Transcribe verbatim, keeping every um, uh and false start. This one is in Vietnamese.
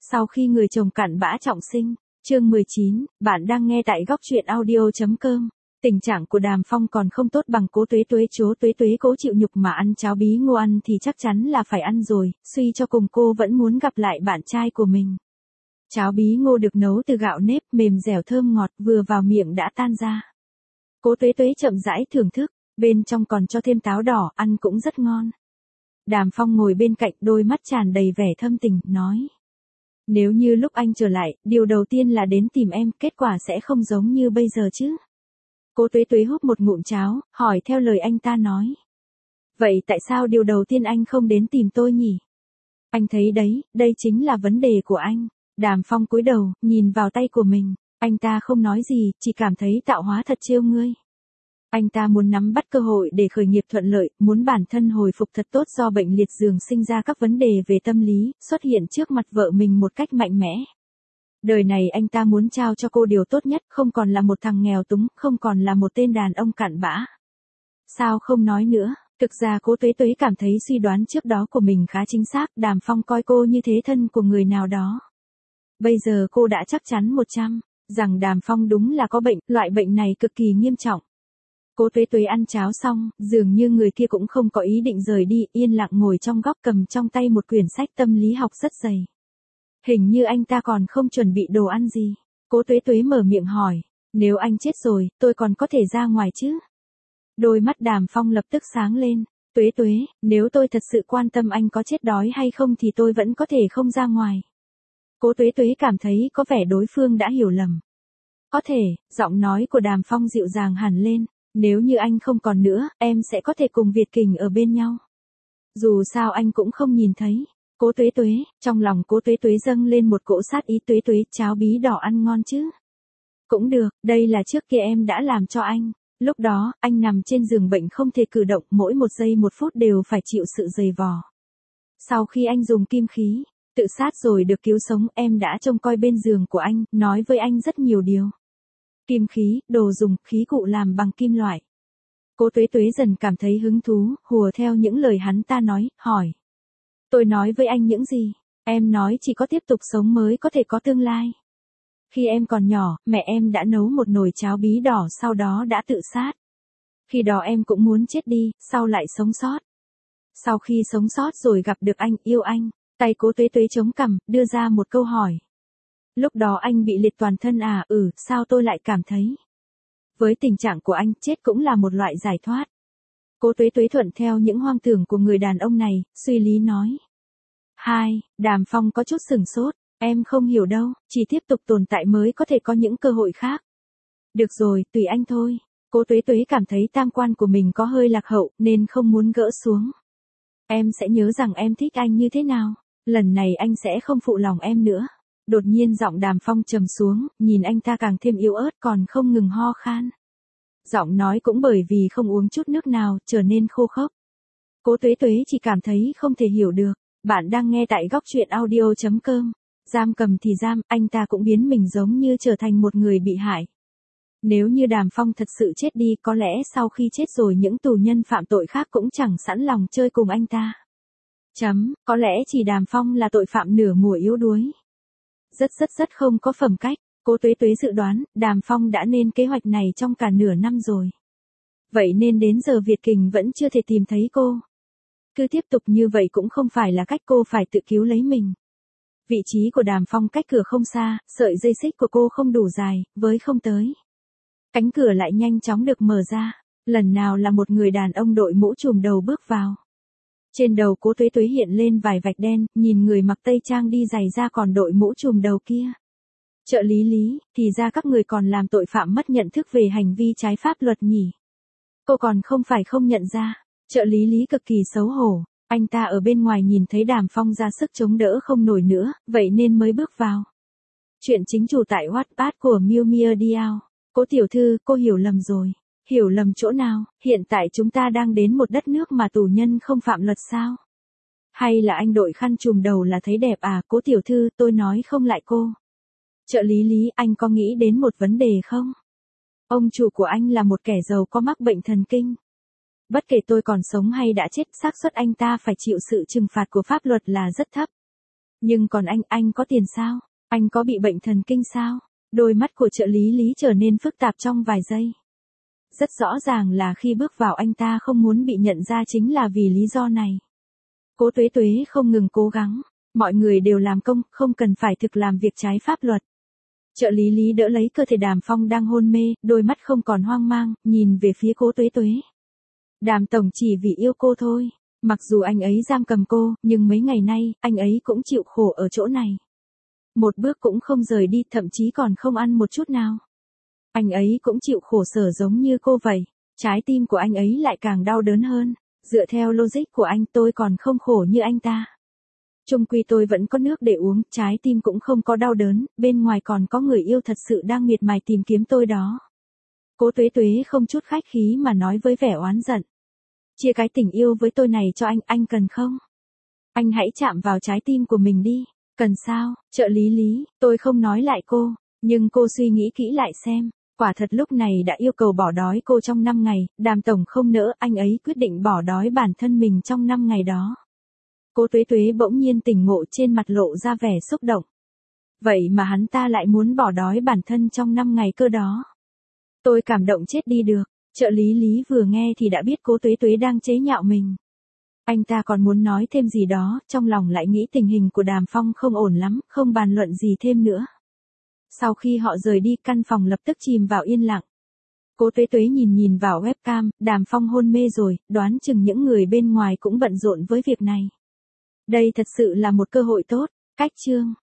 Sau khi người chồng cặn bã trọng sinh, chương mười chín, bạn đang nghe tại góc truyện audio chấm com. Tình trạng của Đàm Phong còn không tốt bằng Cố Tuế Tuế. Chố Tuế Tuế cố chịu nhục mà ăn cháo bí ngô, ăn thì chắc chắn là phải ăn rồi, suy cho cùng cô vẫn muốn gặp lại bạn trai của mình. Cháo bí ngô được nấu từ gạo nếp mềm dẻo thơm ngọt, vừa vào miệng đã tan ra. Cố Tuế Tuế chậm rãi thưởng thức, bên trong còn cho thêm táo đỏ, ăn cũng rất ngon. Đàm Phong ngồi bên cạnh, đôi mắt tràn đầy vẻ thâm tình, nói: nếu như lúc anh trở lại, điều đầu tiên là đến tìm em, kết quả sẽ không giống như bây giờ chứ. Cố Tuế Tuế húp một ngụm cháo, hỏi theo lời anh ta nói: vậy tại sao điều đầu tiên anh không đến tìm tôi nhỉ? Anh thấy đấy, đây chính là vấn đề của anh. Đàm Phong cúi đầu, nhìn vào tay của mình, anh ta không nói gì, chỉ cảm thấy tạo hóa thật trêu ngươi. Anh ta muốn nắm bắt cơ hội để khởi nghiệp thuận lợi, muốn bản thân hồi phục thật tốt do bệnh liệt giường sinh ra các vấn đề về tâm lý, xuất hiện trước mặt vợ mình một cách mạnh mẽ. Đời này anh ta muốn trao cho cô điều tốt nhất, không còn là một thằng nghèo túng, không còn là một tên đàn ông cặn bã. Sao không nói nữa? Thực ra Cố Tuế Tuế cảm thấy suy đoán trước đó của mình khá chính xác, Đàm Phong coi cô như thế thân của người nào đó. Bây giờ cô đã chắc chắn một trăm rằng Đàm Phong đúng là có bệnh, loại bệnh này cực kỳ nghiêm trọng. Cố Tuế Tuế ăn cháo xong, dường như người kia cũng không có ý định rời đi, yên lặng ngồi trong góc cầm trong tay một quyển sách tâm lý học rất dày. Hình như anh ta còn không chuẩn bị đồ ăn gì. Cố Tuế Tuế mở miệng hỏi: nếu anh chết rồi, tôi còn có thể ra ngoài chứ? Đôi mắt Đàm Phong lập tức sáng lên. Tuế Tuế, nếu tôi thật sự quan tâm anh có chết đói hay không thì tôi vẫn có thể không ra ngoài. Cố Tuế Tuế cảm thấy có vẻ đối phương đã hiểu lầm. Có thể, giọng nói của Đàm Phong dịu dàng hẳn lên. Nếu như anh không còn nữa, em sẽ có thể cùng Việt Kình ở bên nhau. Dù sao anh cũng không nhìn thấy. Cố Tuế Tuế, trong lòng Cố Tuế Tuế dâng lên một cỗ sát ý. Tuế Tuế, cháo bí đỏ ăn ngon chứ? Cũng được, đây là trước kia em đã làm cho anh. Lúc đó, anh nằm trên giường bệnh không thể cử động, mỗi một giây một phút đều phải chịu sự giày vò. Sau khi anh dùng kim khí, tự sát rồi được cứu sống, em đã trông coi bên giường của anh, nói với anh rất nhiều điều. Kim khí, đồ dùng, khí cụ làm bằng kim loại. Cố Tuế Tuế dần cảm thấy hứng thú, hùa theo những lời hắn ta nói, hỏi: tôi nói với anh những gì? Em nói chỉ có tiếp tục sống mới có thể có tương lai. Khi em còn nhỏ, mẹ em đã nấu một nồi cháo bí đỏ, sau đó đã tự sát. Khi đó em cũng muốn chết đi, sau lại sống sót. Sau khi sống sót rồi gặp được anh, yêu anh. Tay Cố Tuế Tuế chống cằm, đưa ra một câu hỏi. Lúc đó anh bị liệt toàn thân à? Ừ, sao tôi lại cảm thấy với tình trạng của anh, chết cũng là một loại giải thoát. Cố Tuế Tuế thuận theo những hoang tưởng của người đàn ông này, suy lý nói. Hai, Đàm Phong có chút sửng sốt. Em không hiểu đâu, chỉ tiếp tục tồn tại mới có thể có những cơ hội khác. Được rồi, tùy anh thôi. Cố Tuế Tuế cảm thấy tam quan của mình có hơi lạc hậu, nên không muốn gỡ xuống. Em sẽ nhớ rằng em thích anh như thế nào. Lần này anh sẽ không phụ lòng em nữa. Đột nhiên giọng Đàm Phong trầm xuống, nhìn anh ta càng thêm yếu ớt, còn không ngừng ho khan. Giọng nói cũng bởi vì không uống chút nước nào, trở nên khô khốc. Cố Tuế Tuế chỉ cảm thấy không thể hiểu được. Bạn đang nghe tại góc truyện audio chấm com. Giam cầm thì giam, anh ta cũng biến mình giống như trở thành một người bị hại. Nếu như Đàm Phong thật sự chết đi, có lẽ sau khi chết rồi những tù nhân phạm tội khác cũng chẳng sẵn lòng chơi cùng anh ta. Chấm, có lẽ chỉ Đàm Phong là tội phạm nửa mùa yếu đuối. Rất rất rất không có phẩm cách. Cố Tuế Tuế dự đoán, Đàm Phong đã nên kế hoạch này trong cả nửa năm rồi. Vậy nên đến giờ Việt Kình vẫn chưa thể tìm thấy cô. Cứ tiếp tục như vậy cũng không phải là cách, cô phải tự cứu lấy mình. Vị trí của Đàm Phong cách cửa không xa, sợi dây xích của cô không đủ dài, với không tới. Cánh cửa lại nhanh chóng được mở ra. Lần nào là một người đàn ông đội mũ trùm đầu bước vào. Trên đầu Cố Tuế Tuế hiện lên vài vạch đen, nhìn người mặc tây trang đi giày da còn đội mũ trùm đầu kia. Trợ lý Lý, thì ra các người còn làm tội phạm mất nhận thức về hành vi trái pháp luật nhỉ? Cô còn không phải không nhận ra. Trợ lý Lý cực kỳ xấu hổ. Anh ta ở bên ngoài nhìn thấy Đàm Phong ra sức chống đỡ không nổi nữa, vậy nên mới bước vào. Chuyện chính chủ tại Wattpad của Miu Mia Diao. Cố tiểu thư, cô hiểu lầm rồi. Hiểu lầm chỗ nào? Hiện tại chúng ta đang đến một đất nước mà tù nhân không phạm luật sao? Hay là anh đội khăn trùm đầu là thấy đẹp à? Cố tiểu thư, tôi nói không lại cô. Trợ lý Lý, anh có nghĩ đến một vấn đề không? Ông chủ của anh là một kẻ giàu có mắc bệnh thần kinh. Bất kể tôi còn sống hay đã chết, xác suất anh ta phải chịu sự trừng phạt của pháp luật là rất thấp. Nhưng còn anh, anh có tiền sao? Anh có bị bệnh thần kinh sao? Đôi mắt của trợ lý Lý trở nên phức tạp trong vài giây. Rất rõ ràng là khi bước vào anh ta không muốn bị nhận ra chính là vì lý do này. Cố Tuế Tuế không ngừng cố gắng. Mọi người đều làm công, không cần phải thực làm việc trái pháp luật. Trợ lý Lý đỡ lấy cơ thể Đàm Phong đang hôn mê, đôi mắt không còn hoang mang, nhìn về phía Cố Tuế Tuế. Đàm tổng chỉ vì yêu cô thôi. Mặc dù anh ấy giam cầm cô, nhưng mấy ngày nay, anh ấy cũng chịu khổ ở chỗ này. Một bước cũng không rời đi, thậm chí còn không ăn một chút nào. Anh ấy cũng chịu khổ sở giống như cô vậy. Trái tim của anh ấy lại càng đau đớn hơn. Dựa theo logic của anh, tôi còn không khổ như anh ta. Chung quy tôi vẫn có nước để uống, trái tim cũng không có đau đớn, bên ngoài còn có người yêu thật sự đang miệt mài tìm kiếm tôi đó. Cố Tuế Tuế không chút khách khí mà nói với vẻ oán giận. Chia cái tình yêu với tôi này cho anh, anh cần không? Anh hãy chạm vào trái tim của mình đi. Cần sao? Trợ lý Lý, tôi không nói lại cô, nhưng cô suy nghĩ kỹ lại xem. Quả thật lúc này đã yêu cầu bỏ đói cô trong năm ngày, Đàm tổng không nỡ, anh ấy quyết định bỏ đói bản thân mình trong năm ngày đó. Cố Tuế Tuế bỗng nhiên tỉnh ngộ, trên mặt lộ ra vẻ xúc động. Vậy mà hắn ta lại muốn bỏ đói bản thân trong năm ngày cơ đó. Tôi cảm động chết đi được. Trợ lý Lý vừa nghe thì đã biết Cố Tuế Tuế đang chế nhạo mình. Anh ta còn muốn nói thêm gì đó, trong lòng lại nghĩ tình hình của Đàm Phong không ổn lắm, không bàn luận gì thêm nữa. Sau khi họ rời đi, căn phòng lập tức chìm vào yên lặng. Cố Tuế Tuế nhìn nhìn vào webcam, Đàm Phong hôn mê rồi, đoán chừng những người bên ngoài cũng bận rộn với việc này. Đây thật sự là một cơ hội tốt. Cách chương